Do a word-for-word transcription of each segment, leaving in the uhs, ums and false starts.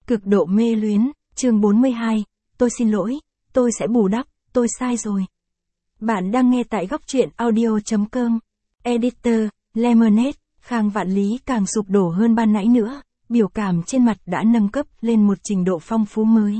Cực độ mê luyến, chương bốn mươi hai, tôi xin lỗi, tôi sẽ bù đắp, tôi sai rồi. Bạn đang nghe tại góc truyện audio chấm com. Editor, Lemonade, Khang Vạn Lý càng sụp đổ hơn ban nãy nữa, biểu cảm trên mặt đã nâng cấp lên một trình độ phong phú mới.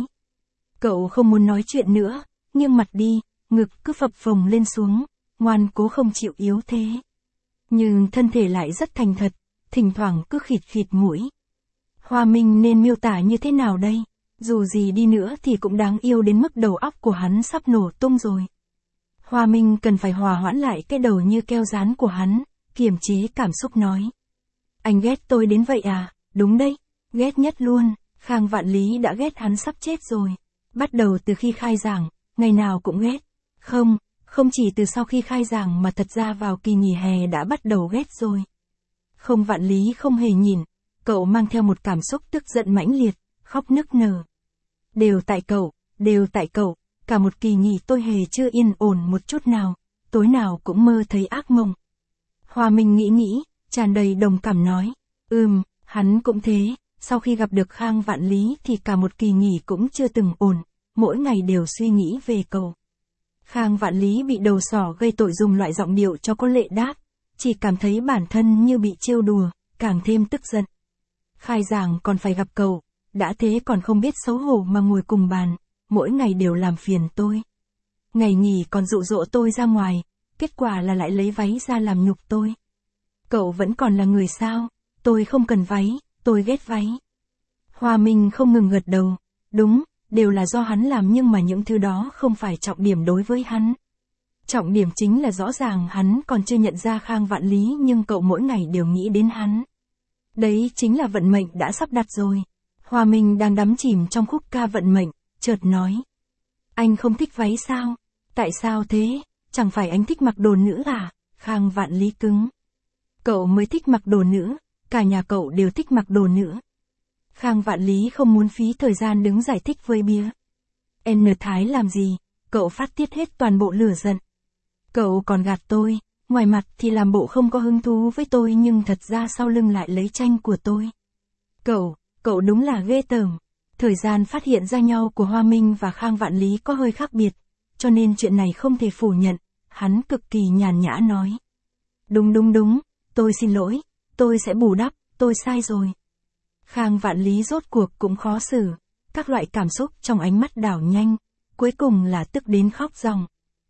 Cậu không muốn nói chuyện nữa, nghiêng mặt đi, ngực cứ phập phồng lên xuống, ngoan cố không chịu yếu thế. Nhưng thân thể lại rất thành thật, thỉnh thoảng cứ khịt khịt mũi. Hoa Minh nên miêu tả như thế nào đây? Dù gì đi nữa thì cũng đáng yêu đến mức đầu óc của hắn sắp nổ tung rồi. Hoa Minh cần phải hòa hoãn lại cái đầu như keo dán của hắn, kiềm chế cảm xúc nói. Anh ghét tôi đến vậy à? Đúng đấy, ghét nhất luôn. Khang Vạn Lý đã ghét hắn sắp chết rồi. Bắt đầu từ khi khai giảng, ngày nào cũng ghét. Không, không chỉ từ sau khi khai giảng mà thật ra vào kỳ nghỉ hè đã bắt đầu ghét rồi. Không, Vạn Lý không hề nhìn, cậu mang theo một cảm xúc tức giận mãnh liệt, khóc nức nở. Đều tại cậu, đều tại cậu, cả một kỳ nghỉ tôi hề chưa yên ổn một chút nào, tối nào cũng mơ thấy ác mộng. Hoa Minh nghĩ nghĩ, tràn đầy đồng cảm nói, ừm, hắn cũng thế, sau khi gặp được Khang Vạn Lý thì cả một kỳ nghỉ cũng chưa từng ổn, mỗi ngày đều suy nghĩ về cậu. Khang Vạn Lý bị đầu sỏ gây tội dùng loại giọng điệu cho có lệ đáp, chỉ cảm thấy bản thân như bị trêu đùa, càng thêm tức giận. Khai giảng còn phải gặp cậu, đã thế còn không biết xấu hổ mà ngồi cùng bàn, mỗi ngày đều làm phiền tôi. Ngày nghỉ còn dụ dỗ tôi ra ngoài, kết quả là lại lấy váy ra làm nhục tôi. Cậu vẫn còn là người sao? Tôi không cần váy, tôi ghét váy. Hoa Minh không ngừng gật đầu, đúng, đều là do hắn làm nhưng mà những thứ đó không phải trọng điểm đối với hắn. Trọng điểm chính là rõ ràng hắn còn chưa nhận ra Khang Vạn Lý nhưng cậu mỗi ngày đều nghĩ đến hắn. Đấy chính là vận mệnh đã sắp đặt rồi. Hoa Minh đang đắm chìm trong khúc ca vận mệnh, chợt nói. Anh không thích váy sao? Tại sao thế? Chẳng phải anh thích mặc đồ nữ à? Khang Vạn Lý cứng. Cậu mới thích mặc đồ nữ, cả nhà cậu đều thích mặc đồ nữ. Khang Vạn Lý không muốn phí thời gian đứng giải thích với bía. N Thái làm gì? Cậu phát tiết hết toàn bộ lửa giận. Cậu còn gạt tôi, ngoài mặt thì làm bộ không có hứng thú với tôi nhưng thật ra sau lưng lại lấy tranh của tôi. Cậu, cậu đúng là ghê tởm. Thời gian phát hiện ra nhau của Hoa Minh và Khang Vạn Lý có hơi khác biệt, cho nên chuyện này không thể phủ nhận, hắn cực kỳ nhàn nhã nói. Đúng đúng đúng, tôi xin lỗi, tôi sẽ bù đắp, tôi sai rồi. Khang Vạn Lý rốt cuộc cũng khó xử, các loại cảm xúc trong ánh mắt đảo nhanh, cuối cùng là tức đến khóc ròng.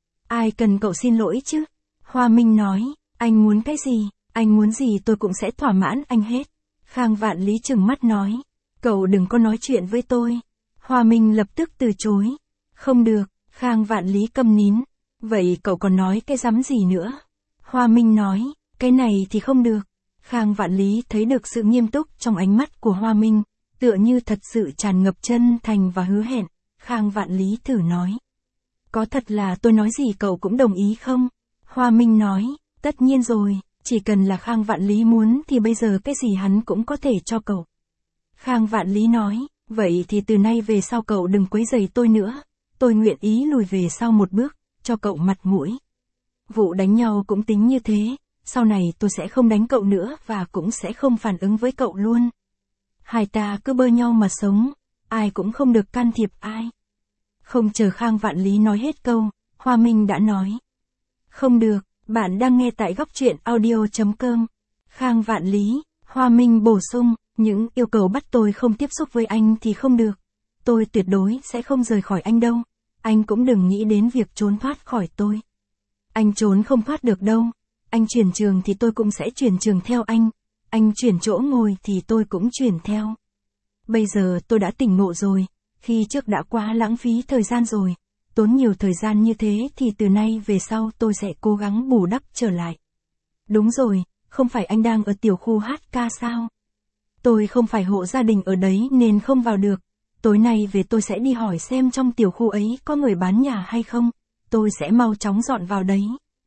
Ai cần cậu xin lỗi chứ? Hoa Minh nói, anh muốn cái gì, anh muốn gì tôi cũng sẽ thỏa mãn anh hết. Khang Vạn Lý trừng mắt nói, cậu đừng có nói chuyện với tôi. Hoa Minh lập tức từ chối. Không được, Khang Vạn Lý câm nín. Vậy cậu còn nói cái rắm gì nữa? Hoa Minh nói, cái này thì không được. Khang Vạn Lý thấy được sự nghiêm túc trong ánh mắt của Hoa Minh, tựa như thật sự tràn ngập chân thành và hứa hẹn. Khang Vạn Lý thử nói. Có thật là tôi nói gì cậu cũng đồng ý không? Hoa Minh nói, tất nhiên rồi, chỉ cần là Khang Vạn Lý muốn thì bây giờ cái gì hắn cũng có thể cho cậu. Khang Vạn Lý nói, vậy thì từ nay về sau cậu đừng quấy rầy tôi nữa, tôi nguyện ý lùi về sau một bước, cho cậu mặt mũi. Vụ đánh nhau cũng tính như thế, sau này tôi sẽ không đánh cậu nữa và cũng sẽ không phản ứng với cậu luôn. Hai ta cứ bơ nhau mà sống, ai cũng không được can thiệp ai. Không chờ Khang Vạn Lý nói hết câu, Hoa Minh đã nói. Không được, bạn đang nghe tại góc truyện audio chấm com. Khang Vạn Lý, Hoa Minh bổ sung, những yêu cầu bắt tôi không tiếp xúc với anh thì không được. Tôi tuyệt đối sẽ không rời khỏi anh đâu. Anh cũng đừng nghĩ đến việc trốn thoát khỏi tôi. Anh trốn không thoát được đâu. Anh chuyển trường thì tôi cũng sẽ chuyển trường theo anh. Anh chuyển chỗ ngồi thì tôi cũng chuyển theo. Bây giờ tôi đã tỉnh ngộ rồi. Khi trước đã quá lãng phí thời gian rồi. Tốn nhiều thời gian như thế thì từ nay về sau tôi sẽ cố gắng bù đắp trở lại. Đúng rồi, không phải anh đang ở tiểu khu hát ca sao? Tôi không phải hộ gia đình ở đấy nên không vào được. Tối nay về tôi sẽ đi hỏi xem trong tiểu khu ấy có người bán nhà hay không. Tôi sẽ mau chóng dọn vào đấy.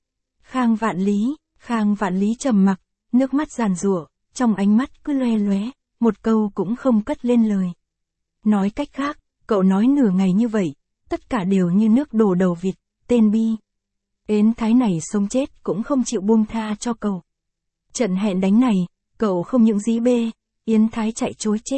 Khang Vạn Lý, Khang Vạn Lý trầm mặc, nước mắt giàn giụa, trong ánh mắt cứ loe loé, một câu cũng không cất lên lời. Nói cách khác, cậu nói nửa ngày như vậy, tất cả đều như nước đổ đầu vịt, tên Bi. Yến Thái này sống chết cũng không chịu buông tha cho cậu. Trận hẹn đánh này, cậu không những dí bê, Yến Thái chạy chối chết.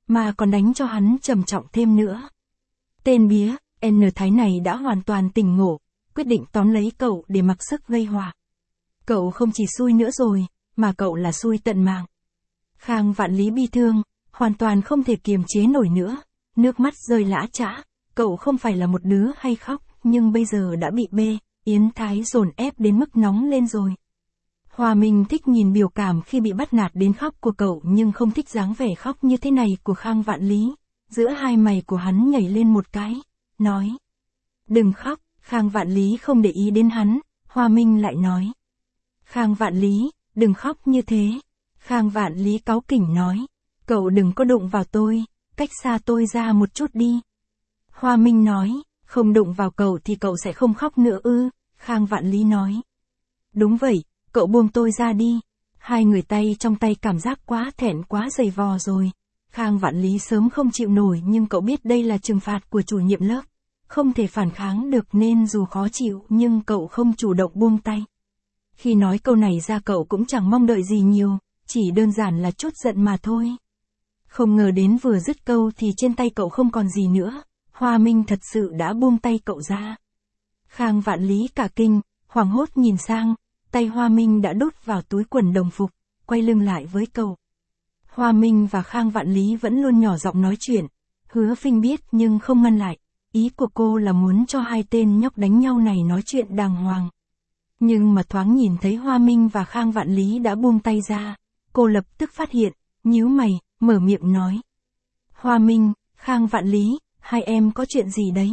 mà còn đánh cho hắn trầm trọng thêm nữa. Tên bía, N Thái này đã hoàn toàn tỉnh ngộ, quyết định tóm lấy cậu để mặc sức gây họa. Cậu không chỉ xui nữa rồi, mà cậu là xui tận mạng. Khang Vạn Lý bi thương, hoàn toàn không thể kiềm chế nổi nữa, nước mắt rơi lã chã, cậu không phải là một đứa hay khóc, nhưng bây giờ đã bị bê, Yến Thái dồn ép đến mức nóng lên rồi. Hoa Minh thích nhìn biểu cảm khi bị bắt nạt đến khóc của cậu nhưng không thích dáng vẻ khóc như thế này của Khang Vạn Lý. Giữa hai mày của hắn nhảy lên một cái, nói. Đừng khóc, Khang Vạn Lý không để ý đến hắn, Hoa Minh lại nói. Khang Vạn Lý, đừng khóc như thế. Khang Vạn Lý cáu kỉnh nói. Cậu đừng có đụng vào tôi, cách xa tôi ra một chút đi. Hoa Minh nói, không đụng vào cậu thì cậu sẽ không khóc nữa ư, Khang Vạn Lý nói. Đúng vậy, cậu buông tôi ra đi. Hai người tay trong tay cảm giác quá thẹn quá dày vò rồi. Khang Vạn Lý sớm không chịu nổi nhưng cậu biết đây là trừng phạt của chủ nhiệm lớp. Không thể phản kháng được nên dù khó chịu nhưng cậu không chủ động buông tay. Khi nói câu này ra cậu cũng chẳng mong đợi gì nhiều, chỉ đơn giản là chút giận mà thôi. Không ngờ đến vừa dứt câu thì trên tay cậu không còn gì nữa, Hoa Minh thật sự đã buông tay cậu ra. Khang Vạn Lý cả kinh, hoảng hốt nhìn sang, tay Hoa Minh đã đút vào túi quần đồng phục, quay lưng lại với cậu. Hoa Minh và Khang Vạn Lý vẫn luôn nhỏ giọng nói chuyện, Hứa Phinh biết nhưng không ngăn lại, ý của cô là muốn cho hai tên nhóc đánh nhau này nói chuyện đàng hoàng. Nhưng mà thoáng nhìn thấy Hoa Minh và Khang Vạn Lý đã buông tay ra, cô lập tức phát hiện, nhíu mày, mở miệng nói. Hoa Minh, Khang Vạn Lý, hai em có chuyện gì đấy?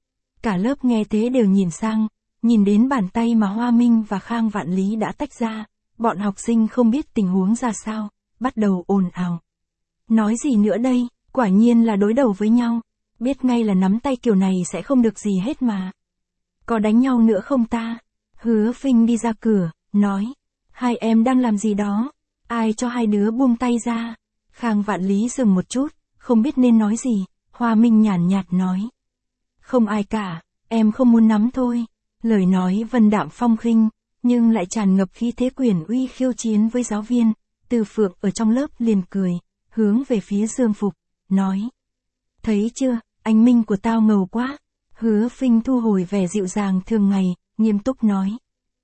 Cả lớp nghe thế đều nhìn sang, nhìn đến bàn tay mà Hoa Minh và Khang Vạn Lý đã tách ra, bọn học sinh không biết tình huống ra sao, bắt đầu ồn ào. Nói gì nữa đây, quả nhiên là đối đầu với nhau, biết ngay là nắm tay kiểu này sẽ không được gì hết mà. Có đánh nhau nữa không ta? Hứa Phinh đi ra cửa, nói, hai em đang làm gì đó, ai cho hai đứa buông tay ra? Khang Vạn Lý dừng một chút, không biết nên nói gì, Hoa Minh nhàn nhạt nói. Không ai cả, em không muốn nắm thôi. Lời nói vân đạm phong khinh, nhưng lại tràn ngập khí thế quyền uy khiêu chiến với giáo viên. Từ Phượng ở trong lớp liền cười, hướng về phía Dương Phục, nói. Thấy chưa, anh Minh của tao ngầu quá. Hứa Phinh thu hồi vẻ dịu dàng thường ngày, nghiêm túc nói.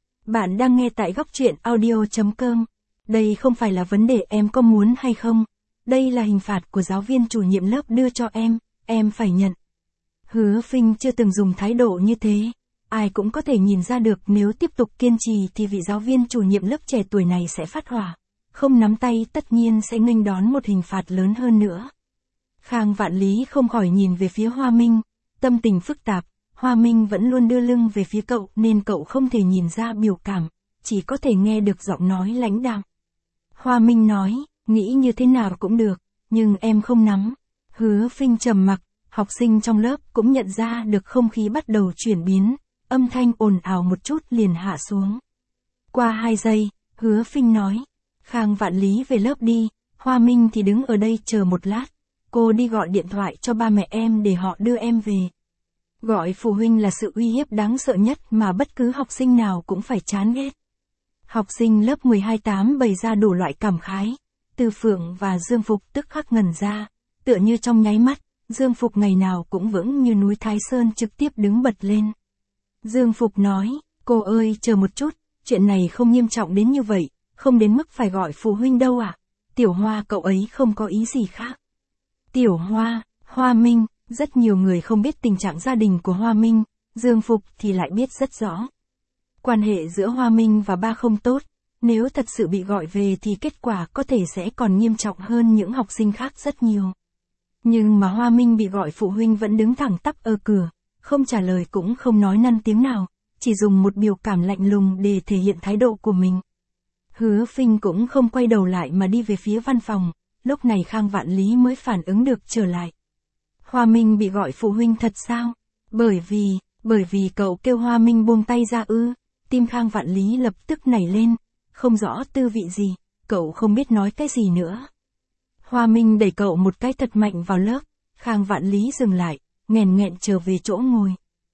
Bạn đang nghe tại góc truyện audio chấm com. Đây không phải là vấn đề em có muốn hay không. Đây là hình phạt của giáo viên chủ nhiệm lớp đưa cho em, em phải nhận. Hứa Phinh chưa từng dùng thái độ như thế. Ai cũng có thể nhìn ra được nếu tiếp tục kiên trì thì vị giáo viên chủ nhiệm lớp trẻ tuổi này sẽ phát hỏa. Không nắm tay tất nhiên sẽ nghênh đón một hình phạt lớn hơn nữa. Khang Vạn Lý không khỏi nhìn về phía Hoa Minh. Tâm tình phức tạp, Hoa Minh vẫn luôn đưa lưng về phía cậu nên cậu không thể nhìn ra biểu cảm, chỉ có thể nghe được giọng nói lãnh đạm. Hoa Minh nói, nghĩ như thế nào cũng được, nhưng em không nắm. Hứa Phinh trầm mặc, học sinh trong lớp cũng nhận ra được không khí bắt đầu chuyển biến, âm thanh ồn ào một chút liền hạ xuống. Qua hai giây, Hứa Phinh nói, Khang Vạn Lý về lớp đi, Hoa Minh thì đứng ở đây chờ một lát, cô đi gọi điện thoại cho ba mẹ em để họ đưa em về. Gọi phụ huynh là sự uy hiếp đáng sợ nhất mà bất cứ học sinh nào cũng phải chán ghét. Học sinh lớp mười hai tám bày ra đủ loại cảm khái. Từ Phượng và Dương Phục tức khắc ngẩn ra, tựa như trong nháy mắt, Dương Phục ngày nào cũng vững như núi Thái Sơn trực tiếp đứng bật lên. Dương Phục nói, cô ơi chờ một chút, chuyện này không nghiêm trọng đến như vậy, không đến mức phải gọi phụ huynh đâu ạ. À? Tiểu Hoa cậu ấy không có ý gì khác. Tiểu Hoa, Hoa Minh, rất nhiều người không biết tình trạng gia đình của Hoa Minh, Dương Phục thì lại biết rất rõ. Quan hệ giữa Hoa Minh và ba không tốt, nếu thật sự bị gọi về thì kết quả có thể sẽ còn nghiêm trọng hơn những học sinh khác rất nhiều. Nhưng mà Hoa Minh bị gọi phụ huynh vẫn đứng thẳng tắp ở cửa, không trả lời cũng không nói năn tiếng nào, chỉ dùng một biểu cảm lạnh lùng để thể hiện thái độ của mình. Hứa Phinh cũng không quay đầu lại mà đi về phía văn phòng, lúc này Khang Vạn Lý mới phản ứng được trở lại. Hoa Minh bị gọi phụ huynh thật sao? Bởi vì, bởi vì cậu kêu Hoa Minh buông tay ra ư, tim Khang Vạn Lý lập tức nảy lên, không rõ tư vị gì, cậu không biết nói cái gì nữa. Hoa Minh đẩy cậu một cái thật mạnh vào lớp, Khang Vạn Lý dừng lại, nghèn nghẹn trở về chỗ ngồi.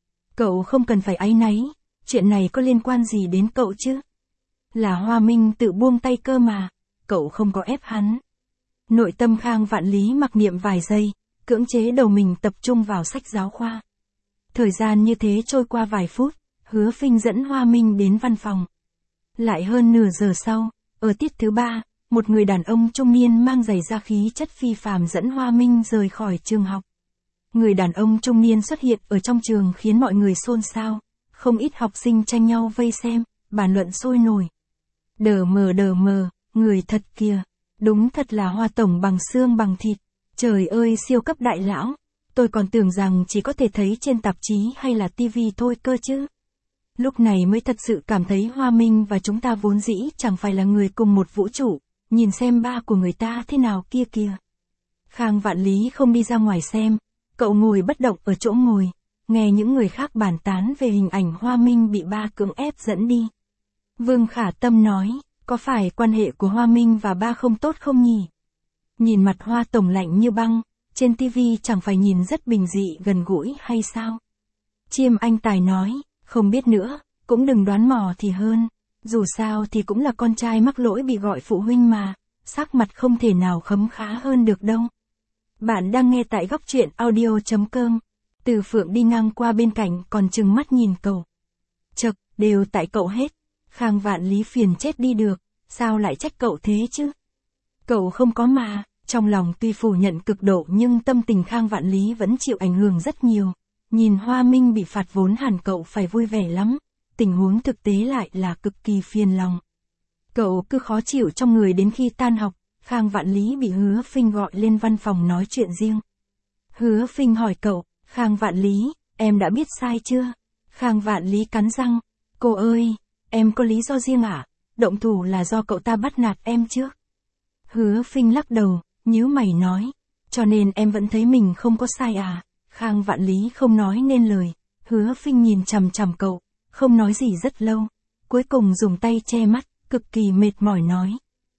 Cậu không cần phải áy náy, chuyện này có liên quan gì đến cậu chứ? Là Hoa Minh tự buông tay cơ mà, cậu không có ép hắn. Nội tâm Khang Vạn Lý mặc niệm vài giây, cưỡng chế đầu mình tập trung vào sách giáo khoa. Thời gian như thế trôi qua vài phút, Hứa Phinh dẫn Hoa Minh đến văn phòng. Lại hơn nửa giờ sau, ở tiết thứ ba, một người đàn ông trung niên mang giày da khí chất phi phàm dẫn Hoa Minh rời khỏi trường học. Người đàn ông trung niên xuất hiện ở trong trường khiến mọi người xôn xao, không ít học sinh tranh nhau vây xem, bàn luận sôi nổi. Đờ mờ đờ mờ, người thật kìa, đúng thật là Hoa tổng bằng xương bằng thịt, trời ơi siêu cấp đại lão, tôi còn tưởng rằng chỉ có thể thấy trên tạp chí hay là tivi thôi cơ chứ. Lúc này mới thật sự cảm thấy Hoa Minh và chúng ta vốn dĩ chẳng phải là người cùng một vũ trụ, nhìn xem ba của người ta thế nào kia kìa. Khang Vạn Lý không đi ra ngoài xem, cậu ngồi bất động ở chỗ ngồi, nghe những người khác bàn tán về hình ảnh Hoa Minh bị ba cưỡng ép dẫn đi. Vương Khả Tâm nói, có phải quan hệ của Hoa Minh và ba không tốt không nhỉ? Nhìn mặt Hoa tổng lạnh như băng, trên tivi chẳng phải nhìn rất bình dị gần gũi hay sao? Chiêm Anh Tài nói, không biết nữa, cũng đừng đoán mò thì hơn, dù sao thì cũng là con trai mắc lỗi bị gọi phụ huynh mà, sắc mặt không thể nào khấm khá hơn được đâu. Bạn đang nghe tại góc truyện audio chấm com. Từ Phượng đi ngang qua bên cạnh còn trừng mắt nhìn cậu. Chậc, đều tại cậu hết. Khang Vạn Lý phiền chết đi được, sao lại trách cậu thế chứ? Cậu không có mà, trong lòng tuy phủ nhận cực độ nhưng tâm tình Khang Vạn Lý vẫn chịu ảnh hưởng rất nhiều. Nhìn Hoa Minh bị phạt vốn hẳn cậu phải vui vẻ lắm, tình huống thực tế lại là cực kỳ phiền lòng. Cậu cứ khó chịu trong người đến khi tan học, Khang Vạn Lý bị Hứa Phinh gọi lên văn phòng nói chuyện riêng. Hứa Phinh hỏi cậu, Khang Vạn Lý, em đã biết sai chưa? Khang Vạn Lý cắn răng, cô ơi, em có lý do riêng à? Động thủ là do cậu ta bắt nạt em trước. Hứa Phinh lắc đầu, nhíu mày nói, cho nên em vẫn thấy mình không có sai à? Khang Vạn Lý không nói nên lời, Hứa Phinh nhìn chằm chằm cậu, không nói gì rất lâu, cuối cùng dùng tay che mắt, cực kỳ mệt mỏi nói.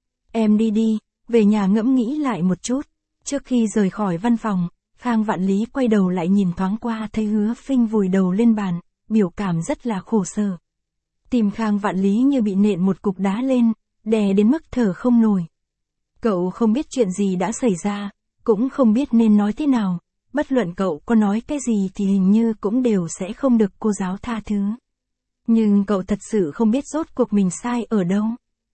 Em đi đi, về nhà ngẫm nghĩ lại một chút. Trước khi rời khỏi văn phòng, Khang Vạn Lý quay đầu lại nhìn thoáng qua thấy Hứa Phinh vùi đầu lên bàn, biểu cảm rất là khổ sở. Tim Khang Vạn Lý như bị nện một cục đá lên, đè đến mức thở không nổi. Cậu không biết chuyện gì đã xảy ra, cũng không biết nên nói thế nào, bất luận cậu có nói cái gì thì hình như cũng đều sẽ không được cô giáo tha thứ. Nhưng cậu thật sự không biết rốt cuộc mình sai ở đâu.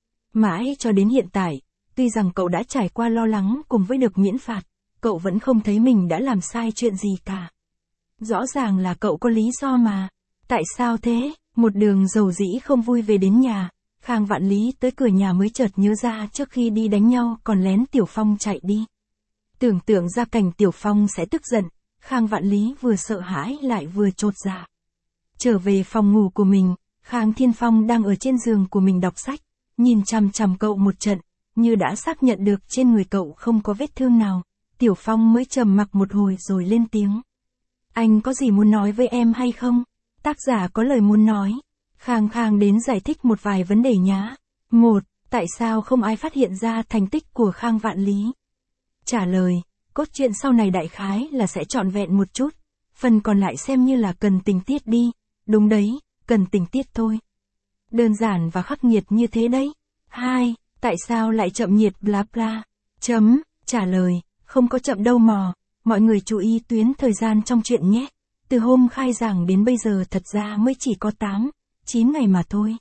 Mãi cho đến hiện tại, tuy rằng cậu đã trải qua lo lắng cùng với được miễn phạt, cậu vẫn không thấy mình đã làm sai chuyện gì cả. Rõ ràng là cậu có lý do mà. Tại sao thế? Một đường dầu dĩ không vui về đến nhà, Khang Vạn Lý tới cửa nhà mới chợt nhớ ra trước khi đi đánh nhau còn lén Tiểu Phong chạy đi. Tưởng tượng ra cảnh Tiểu Phong sẽ tức giận, Khang Vạn Lý vừa sợ hãi lại vừa chột dạ. Trở về phòng ngủ của mình, Khang Thiên Phong đang ở trên giường của mình đọc sách, nhìn chằm chằm cậu một trận, như đã xác nhận được trên người cậu không có vết thương nào. Tiểu Phong mới trầm mặc một hồi rồi lên tiếng. Anh có gì muốn nói với em hay không? Tác giả có lời muốn nói. Khang Khang đến giải thích một vài vấn đề nhá. Một, tại sao không ai phát hiện ra thành tích của Khang Vạn Lý? Trả lời, cốt truyện sau này đại khái là sẽ trọn vẹn một chút, phần còn lại xem như là cần tình tiết đi. Đúng đấy, cần tình tiết thôi. Đơn giản và khắc nghiệt như thế đấy. Hai, tại sao lại chậm nhiệt bla bla? Chấm, trả lời, không có chậm đâu mò, mọi người chú ý tuyến thời gian trong chuyện nhé. Từ hôm khai giảng đến bây giờ thật ra mới chỉ có tám, chín ngày mà thôi.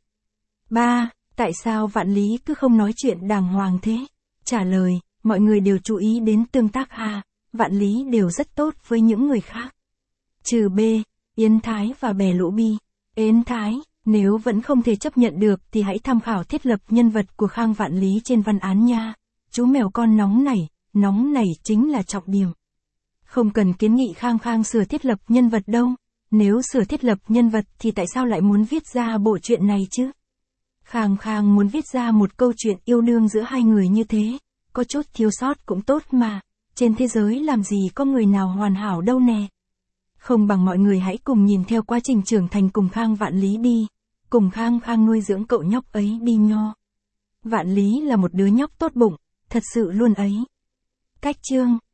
Ba, tại sao Vạn Lý cứ không nói chuyện đàng hoàng thế? Trả lời, mọi người đều chú ý đến tương tác A, Vạn Lý đều rất tốt với những người khác. Trừ B, Yến Thái và bè lũ Bi. Yến Thái, nếu vẫn không thể chấp nhận được thì hãy tham khảo thiết lập nhân vật của Khang Vạn Lý trên văn án nha. Chú mèo con nóng nảy, nóng nảy chính là trọng điểm. Không cần kiến nghị Khang Khang sửa thiết lập nhân vật đâu. Nếu sửa thiết lập nhân vật thì tại sao lại muốn viết ra bộ truyện này chứ? Khang Khang muốn viết ra một câu chuyện yêu đương giữa hai người như thế, có chút thiếu sót cũng tốt mà, trên thế giới làm gì có người nào hoàn hảo đâu nè. Không bằng mọi người hãy cùng nhìn theo quá trình trưởng thành cùng Khang Vạn Lý đi, cùng Khang Khang nuôi dưỡng cậu nhóc ấy đi nho. Vạn Lý là một đứa nhóc tốt bụng, thật sự luôn ấy. Cách chương